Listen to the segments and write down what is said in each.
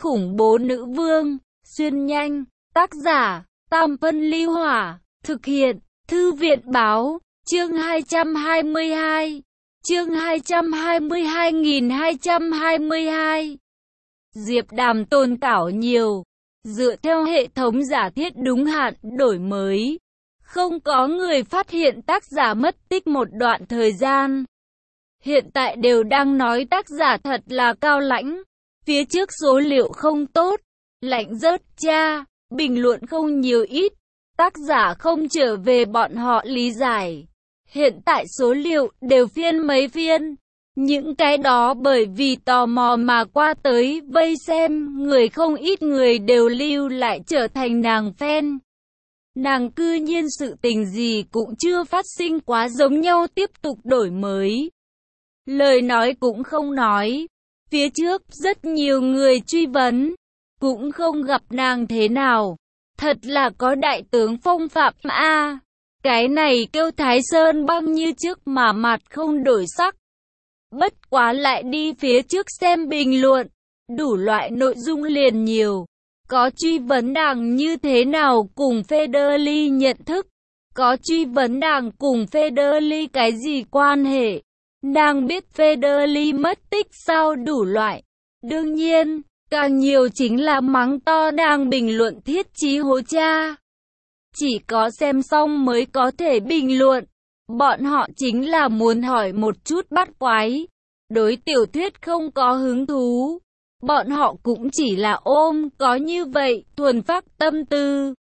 khủng bố nữ vương, xuyên nhanh, tác giả, Tam Phân Ly Hỏa, thực hiện, Thư viện Báo, chương 222, chương 222.222. Diệp Đàm tồn cảo nhiều, dựa theo hệ thống giả thiết đúng hạn, đổi mới. Không có người phát hiện tác giả mất tích một đoạn thời gian. Hiện tại đều đang nói tác giả thật là cao lãnh. Phía trước số liệu không tốt, lạnh rớt cha, bình luận không nhiều ít. Tác giả không trở về bọn họ lý giải. Hiện tại số liệu đều phiên mấy phiên. Những cái đó bởi vì tò mò mà qua tới vây xem, người không ít người đều lưu lại trở thành nàng fan. Nàng cư nhiên sự tình gì cũng chưa phát sinh quá giống nhau tiếp tục đổi mới. Lời nói cũng không nói. Phía trước rất nhiều người truy vấn, cũng không gặp nàng thế nào. Thật là có đại tướng phong phạm a. Cái này kêu Thái Sơn băng như trước mà mặt không đổi sắc. Bất quá lại đi phía trước xem bình luận, đủ loại nội dung liền nhiều. Có truy vấn nàng như thế nào cùng Federley nhận thức, có truy vấn nàng cùng Federley cái gì quan hệ, nàng biết Federley mất tích sao, đủ loại. Đương nhiên, càng nhiều chính là mắng to nàng bình luận thiết chí hố cha. Chỉ có xem xong mới có thể bình luận. Bọn họ chính là muốn hỏi một chút bắt quái. Đối tiểu thuyết không có hứng thú. Bọn họ cũng chỉ là ôm có như vậy, thuần phát tâm tư.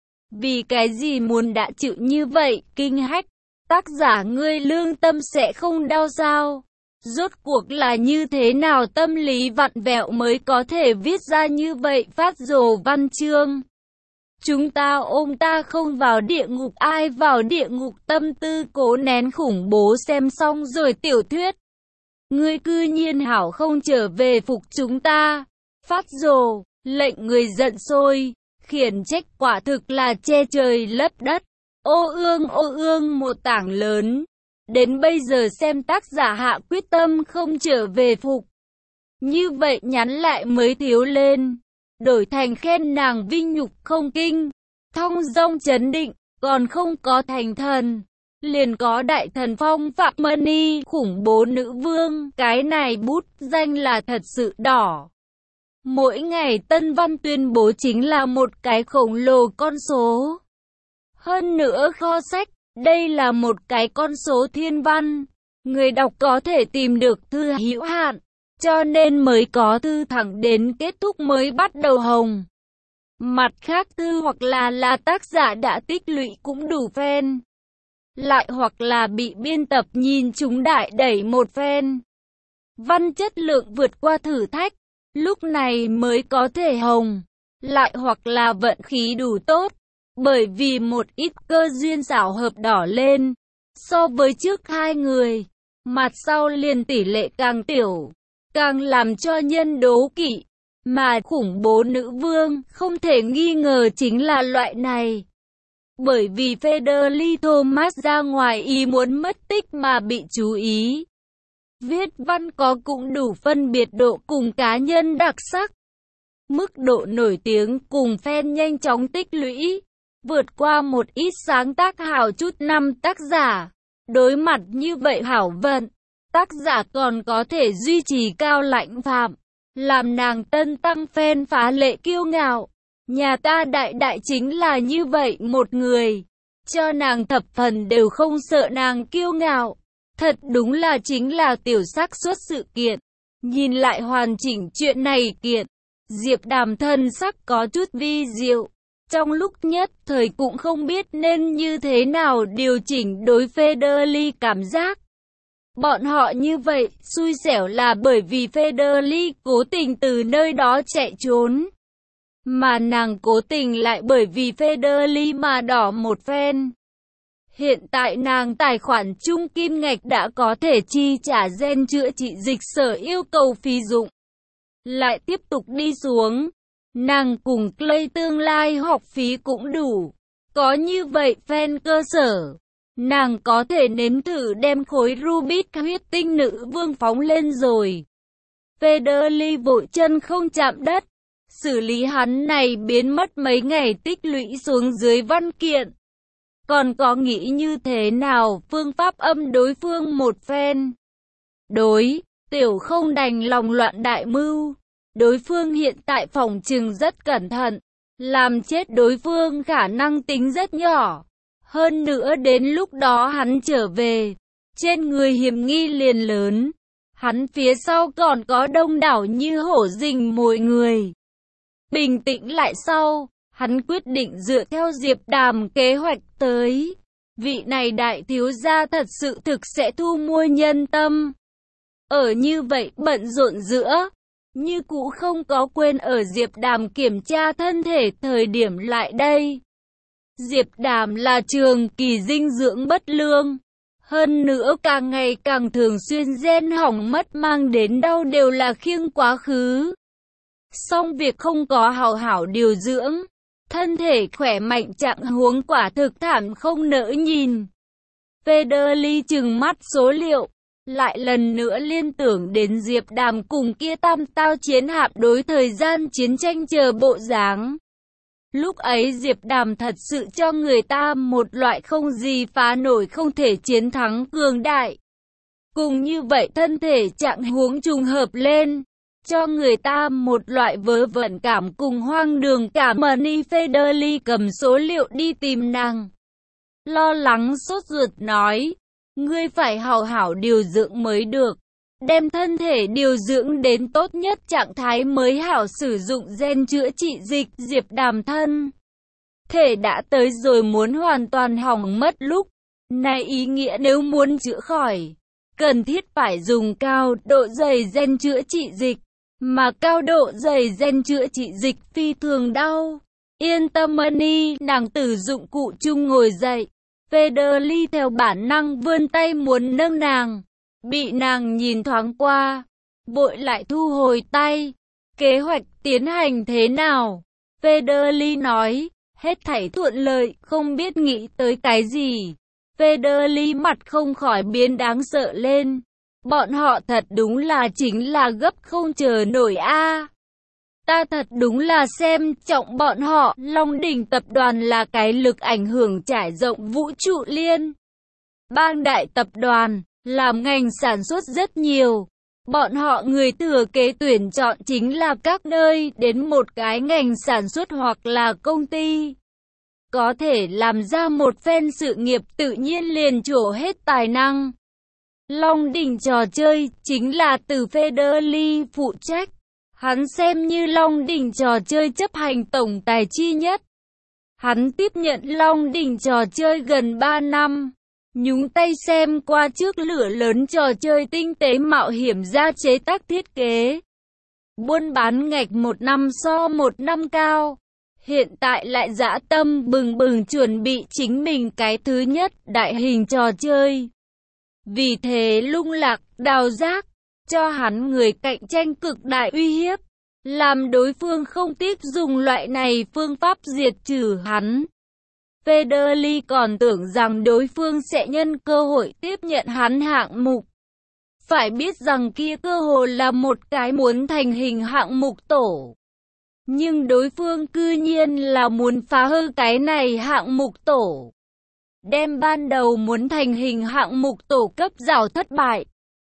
Vì cái gì muốn đã chịu như vậy, kinh hách. Tác giả ngươi lương tâm sẽ không đau sao? Rốt cuộc là như thế nào tâm lý vặn vẹo mới có thể viết ra như vậy phát rồ văn chương? Chúng ta ôm ta không vào địa ngục, ai vào địa ngục, tâm tư cố nén khủng bố xem xong rồi tiểu thuyết. Ngươi cư nhiên hảo không trở về phục chúng ta. Phát rồ, lệnh người giận sôi, khiển trách quả thực là che trời lấp đất. Ô ương một tảng lớn. Đến bây giờ xem tác giả hạ quyết tâm không trở về phục. Như vậy nhắn lại mới thiếu lên. Đổi thành khen nàng vinh nhục không kinh, thong dong chấn định, còn không có thành thần. Liền có đại thần phong phạm Mani, khủng bố nữ vương, cái này bút danh là thật sự đỏ. Mỗi ngày tân văn tuyên bố chính là một cái khổng lồ con số. Hơn nữa kho sách, đây là một cái con số thiên văn. Người đọc có thể tìm được thư hữu hạn, cho nên mới có thư thẳng đến kết thúc mới bắt đầu hồng. Mặt khác thư hoặc là tác giả đã tích lũy cũng đủ fan. Lại hoặc là bị biên tập nhìn chúng đại đẩy một phen. Văn chất lượng vượt qua thử thách, lúc này mới có thể hồng. Lại hoặc là vận khí đủ tốt, bởi vì một ít cơ duyên xảo hợp đỏ lên. So với trước hai người, mặt sau liền tỷ lệ càng tiểu, càng làm cho nhân đố kỵ. Mà khủng bố nữ vương không thể nghi ngờ chính là loại này. Bởi vì Federley Thomas ra ngoài ý muốn mất tích mà bị chú ý. Viết văn có cũng đủ phân biệt độ cùng cá nhân đặc sắc. Mức độ nổi tiếng cùng fan nhanh chóng tích lũy. Vượt qua một ít sáng tác hảo chút năm tác giả. Đối mặt như vậy hảo vận, tác giả còn có thể duy trì cao lãnh phạm. Làm nàng tân tăng fan phá lệ kiêu ngạo. Nhà ta đại chính là như vậy một người. Cho nàng thập phần đều không sợ nàng kiêu ngạo. Thật đúng là chính là tiểu xác suất sự kiện. Nhìn lại hoàn chỉnh chuyện này kiện. Diệp Đàm thân sắc có chút vi diệu. Trong lúc nhất thời cũng không biết nên như thế nào điều chỉnh đối Federley cảm giác. Bọn họ như vậy, xui xẻo là bởi vì Federley cố tình từ nơi đó chạy trốn. Mà nàng cố tình lại bởi vì Federley mà đỏ một phen. Hiện tại nàng tài khoản chung kim ngạch đã có thể chi trả gen chữa trị dịch sở yêu cầu phí dụng. Lại tiếp tục đi xuống. Nàng cùng Clay tương lai học phí cũng đủ. Có như vậy fan cơ sở. Nàng có thể nếm thử đem khối Rubik huyết tinh nữ vương phóng lên rồi. Federley vội chân không chạm đất. xử lý hắn này biến mất mấy ngày tích lũy xuống dưới văn kiện. Còn có nghĩ như thế nào phương pháp âm đối phương một phen. Tiểu không đành lòng loạn đại mưu. Đối phương hiện tại phỏng chừng rất cẩn thận. Làm chết đối phương khả năng tính rất nhỏ. Hơn nữa đến lúc đó hắn trở về, trên người hiểm nghi liền lớn. Hắn phía sau còn có đông đảo như hổ rình mồi người. Bình tĩnh lại sau, hắn quyết định dựa theo Diệp Đàm kế hoạch tới. Vị này đại thiếu gia thật sự thực sẽ thu mua nhân tâm. Ở như vậy bận rộn giữa, như cũ không có quên ở Diệp Đàm kiểm tra thân thể thời điểm lại đây. Diệp Đàm là trường kỳ dinh dưỡng bất lương. Hơn nữa càng ngày càng thường xuyên gen hỏng mất mang đến đau đều là khiêng quá khứ. Song việc không có hào hảo điều dưỡng, thân thể khỏe mạnh trạng huống quả thực thảm không nỡ nhìn. Federly trừng mắt số liệu, lại lần nữa liên tưởng đến Diệp Đàm cùng kia tam tao chiến hạm đối thời gian chiến tranh chờ bộ dáng. Lúc ấy Diệp Đàm thật sự cho người ta một loại không gì phá nổi không thể chiến thắng cường đại. Cùng như vậy thân thể trạng huống trùng hợp lên, cho người ta một loại vớ vẩn cảm cùng hoang đường cảm. Money Federly cầm số liệu đi tìm nàng. Lo lắng sốt ruột nói, ngươi phải hào hảo điều dưỡng mới được. Đem thân thể điều dưỡng đến tốt nhất trạng thái mới hảo sử dụng gen chữa trị dịch. Diệp Đàm thân thể đã tới rồi muốn hoàn toàn hỏng mất lúc này, ý nghĩa nếu muốn chữa khỏi, cần thiết phải dùng cao độ dày gen chữa trị dịch, mà cao độ dày gen chữa trị dịch phi thường đau. Yên tâm Money, nàng từ dụng cụ chung ngồi dậy. Federly theo bản năng vươn tay muốn nâng nàng. Bị nàng nhìn thoáng qua, vội lại thu hồi tay. Kế hoạch tiến hành thế nào? Federly nói, hết thảy thuận lợi, không biết nghĩ tới cái gì. Federly mặt không khỏi biến đáng sợ lên. Bọn họ thật đúng là chính là gấp không chờ nổi a. Ta thật đúng là xem trọng bọn họ. Long Đỉnh tập đoàn là cái lực ảnh hưởng trải rộng vũ trụ liên bang đại tập đoàn, làm ngành sản xuất rất nhiều. Bọn họ người thừa kế tuyển chọn chính là các nơi đến một cái ngành sản xuất hoặc là công ty. Có thể làm ra một phen sự nghiệp tự nhiên liền trổ hết tài năng. Long Đỉnh trò chơi chính là từ Federly phụ trách. Hắn xem như Long Đỉnh trò chơi chấp hành tổng tài chi nhất. Hắn tiếp nhận Long Đỉnh trò chơi gần 3 năm. Nhúng tay xem qua trước lửa lớn trò chơi tinh tế mạo hiểm ra chế tác thiết kế. Buôn bán ngạch một năm so một năm cao. Hiện tại lại dã tâm bừng bừng chuẩn bị chính mình cái thứ nhất đại hình trò chơi. Vì thế lung lạc, đào rác, cho hắn người cạnh tranh cực đại uy hiếp. Làm đối phương không tiếc dùng loại này phương pháp diệt trừ hắn. Federly còn tưởng rằng đối phương sẽ nhân cơ hội tiếp nhận hắn hạng mục. Phải biết rằng kia cơ hội là một cái muốn thành hình hạng mục tổ. Nhưng đối phương cư nhiên là muốn phá hư cái này hạng mục tổ. Đem ban đầu muốn thành hình hạng mục tổ cấp rào thất bại.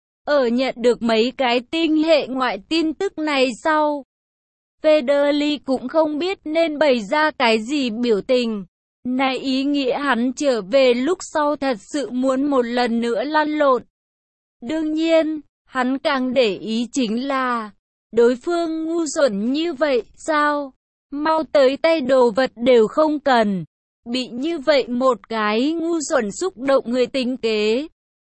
Ở nhận được mấy cái tinh hệ ngoại tin tức này sau, Federly cũng không biết nên bày ra cái gì biểu tình. Này ý nghĩa hắn trở về lúc sau thật sự muốn một lần nữa lăn lộn. Đương nhiên, hắn càng để ý chính là, đối phương ngu xuẩn như vậy sao? Mau tới tay đồ vật đều không cần. Bị như vậy một cái ngu xuẩn xúc động người tính kế.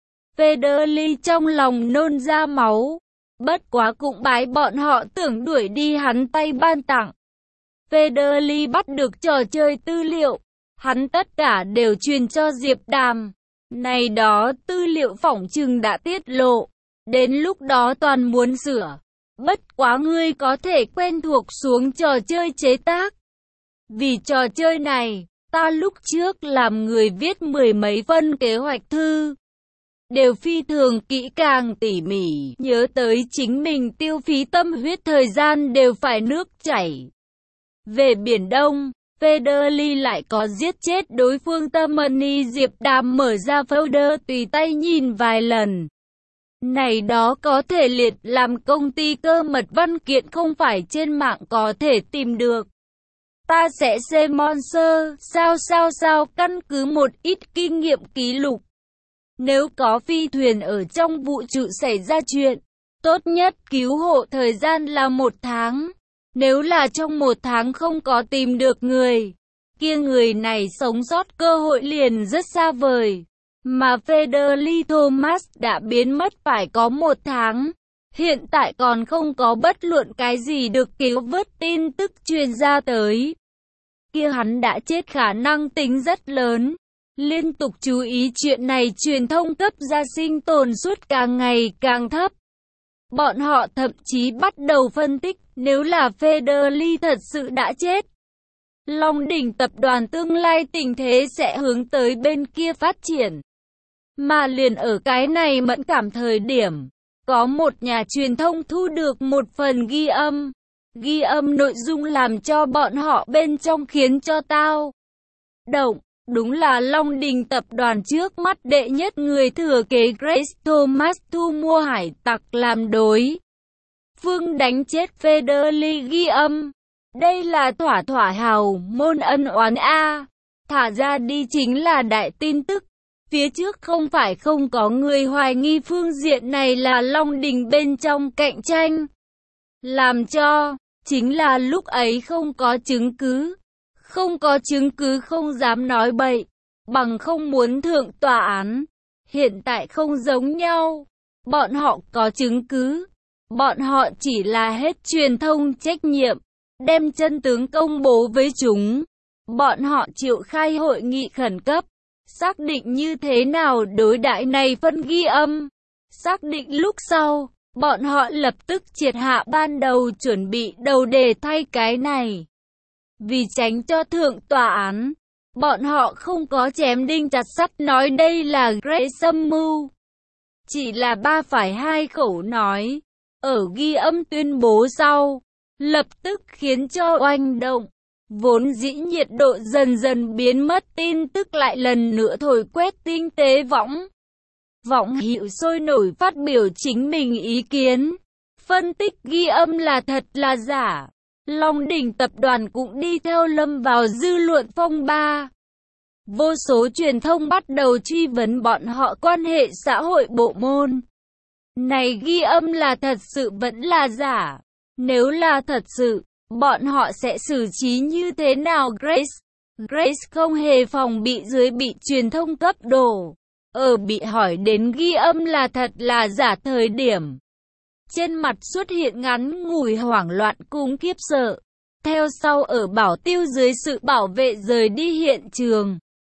Federly trong lòng nôn ra máu. Bất quá cũng bái bọn họ tưởng đuổi đi hắn tay ban tặng. Federly bắt được trò chơi tư liệu. Hắn tất cả đều truyền cho Diệp Đàm. Này đó tư liệu phỏng chừng đã tiết lộ. Đến lúc đó toàn muốn sửa. Bất quá ngươi có thể quen thuộc xuống trò chơi chế tác. Vì trò chơi này, ta lúc trước làm người viết 10 mấy phân kế hoạch thư. đều phi thường kỹ càng tỉ mỉ, nhớ tới chính mình tiêu phí tâm huyết thời gian đều phải nước chảy. Về Biển Đông, Federley lại có giết chết đối phương Tammany. Diệp Đàm mở ra folder tùy tay nhìn vài lần. Này đó có thể liệt làm công ty cơ mật văn kiện không phải trên mạng có thể tìm được. Ta sẽ xem Monster, sao, căn cứ một ít kinh nghiệm ký lục. Nếu có phi thuyền ở trong vũ trụ xảy ra chuyện, tốt nhất cứu hộ thời gian là 1 tháng. Nếu là trong 1 tháng không có tìm được người, kia người này sống sót cơ hội liền rất xa vời. Mà Federley Thomas đã biến mất phải có 1 tháng. Hiện tại còn không có bất luận cái gì được cứu vớt tin tức truyền ra tới. Kia hắn đã chết khả năng tính rất lớn. Liên tục chú ý chuyện này, truyền thông cấp ra sinh tồn suất càng ngày càng thấp. Bọn họ thậm chí bắt đầu phân tích, nếu là Federley thật sự đã chết, Long Đỉnh tập đoàn tương lai tình thế sẽ hướng tới bên kia phát triển. Mà liền ở cái này mẫn cảm thời điểm, có một nhà truyền thông thu được một phần ghi âm. Ghi âm nội dung làm cho bọn họ bên trong khiến cho tao động. Đúng là Long Đỉnh tập đoàn trước mắt đệ nhất người thừa kế Grace Thomas thu mua hải tặc làm đối phương đánh chết Federley. Ghi âm. Đây là thỏa hào môn ân oán a. Thả ra đi chính là đại tin tức. Phía trước không phải không có người hoài nghi phương diện này là Long Đỉnh bên trong cạnh tranh. Làm cho, chính là lúc ấy không có chứng cứ. Không có chứng cứ không dám nói bậy, bằng không muốn thượng tòa án. Hiện tại không giống nhau. Bọn họ có chứng cứ. Bọn họ chỉ là hết truyền thông trách nhiệm, đem chân tướng công bố với chúng. Bọn họ triệu khai hội nghị khẩn cấp, xác định như thế nào đối đãi này phân ghi âm. Xác định lúc sau, bọn họ lập tức triệt hạ ban đầu chuẩn bị đầu đề thay cái này. Vì tránh cho thượng tòa án, bọn họ không có chém đinh chặt sắt nói đây là Grace âm mưu. Chỉ là 3,2 khẩu nói. Ở ghi âm tuyên bố sau, lập tức khiến cho oanh động. Vốn dĩ nhiệt độ dần dần biến mất tin tức lại lần nữa thổi quét tinh tế võng. Võng hữu sôi nổi phát biểu chính mình ý kiến. Phân tích ghi âm là thật là giả. Long Đỉnh tập đoàn cũng đi theo lâm vào dư luận phong ba. Vô số truyền thông bắt đầu truy vấn bọn họ quan hệ xã hội bộ môn. Này ghi âm là thật sự vẫn là giả? Nếu là thật sự, bọn họ sẽ xử trí như thế nào Grace? Grace không hề phòng bị dưới bị truyền thông cấp đổ. Ở bị hỏi đến ghi âm là thật là giả thời điểm, trên mặt xuất hiện ngắn ngủi hoảng loạn cùng khiếp sợ. Theo sau ở bảo tiêu dưới sự bảo vệ rời đi hiện trường.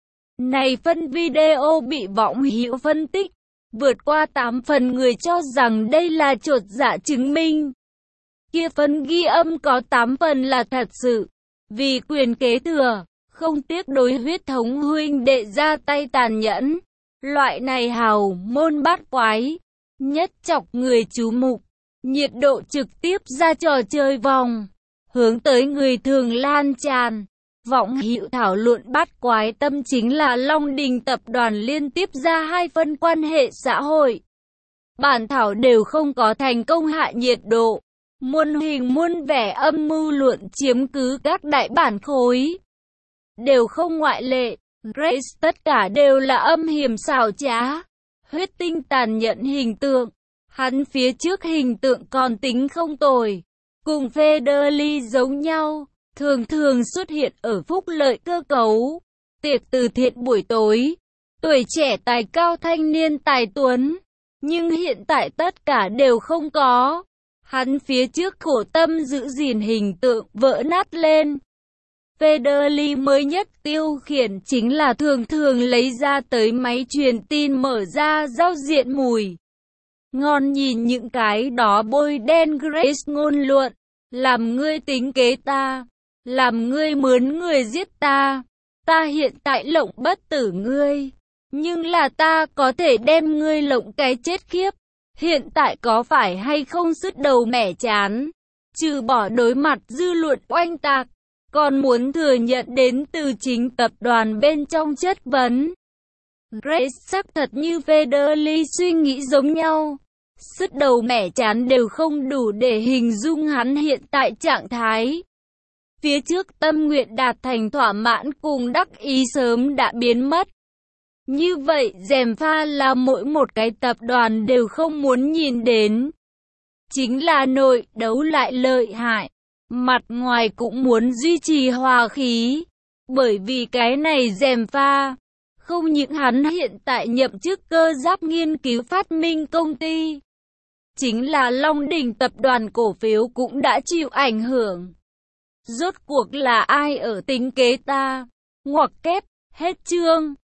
Này phân video bị võng hữu phân tích. Vượt qua 8 phần người cho rằng đây là chột dạ chứng minh. Kia phân ghi âm có 8 phần là thật sự. Vì quyền kế thừa, không tiếc đối huyết thống huynh đệ ra tay tàn nhẫn. Loại này hào môn bát quái, nhất chọc người chú mục. Nhiệt độ trực tiếp ra trò chơi vòng, hướng tới người thường lan tràn. Võng hữu thảo luận bắt quái tâm chính là Long Đỉnh tập đoàn liên tiếp ra 2 phân quan hệ xã hội. Bản thảo đều không có thành công hạ nhiệt độ. Muôn hình muôn vẻ âm mưu luận chiếm cứ các đại bản khối. Đều không ngoại lệ. Grace tất cả đều là âm hiểm xảo trá. Huyết tinh tàn nhẫn hình tượng. Hắn phía trước hình tượng còn tính không tồi. Cùng Federley giống nhau. Thường xuất hiện ở phúc lợi cơ cấu, tiệc từ thiện buổi tối, tuổi trẻ tài cao thanh niên tài tuấn. Nhưng hiện tại tất cả đều không có. Hắn phía trước khổ tâm giữ gìn hình tượng vỡ nát lên. Federley mới nhất tiêu khiển chính là thường lấy ra tới máy truyền tin mở ra giao diện mùi ngon nhìn những cái đó bôi đen Grace ngôn luận. Làm ngươi tính kế ta. Làm ngươi mướn người giết ta. Ta hiện tại lộng bất tử ngươi. Nhưng là ta có thể đem ngươi lộng cái chết khiếp. Hiện tại có phải hay không sứt đầu mẻ chán? Trừ bỏ đối mặt dư luận oanh tạc, còn muốn thừa nhận đến từ chính tập đoàn bên trong chất vấn. Grace xác thật như Federley suy nghĩ giống nhau. Sứt đầu mẻ chán đều không đủ để hình dung hắn hiện tại trạng thái. Phía trước tâm nguyện đạt thành thỏa mãn cùng đắc ý sớm đã biến mất. Như vậy gièm pha là mỗi một cái tập đoàn đều không muốn nhìn đến. Chính là nội đấu lại lợi hại, mặt ngoài cũng muốn duy trì hòa khí. Bởi vì cái này gièm pha, không những hắn hiện tại nhậm chức cơ giáp nghiên cứu phát minh công ty. Chính là Long Đỉnh tập đoàn cổ phiếu cũng đã chịu ảnh hưởng. Rốt cuộc là ai ở tính kế ta? Ngoặc kép, hết chương.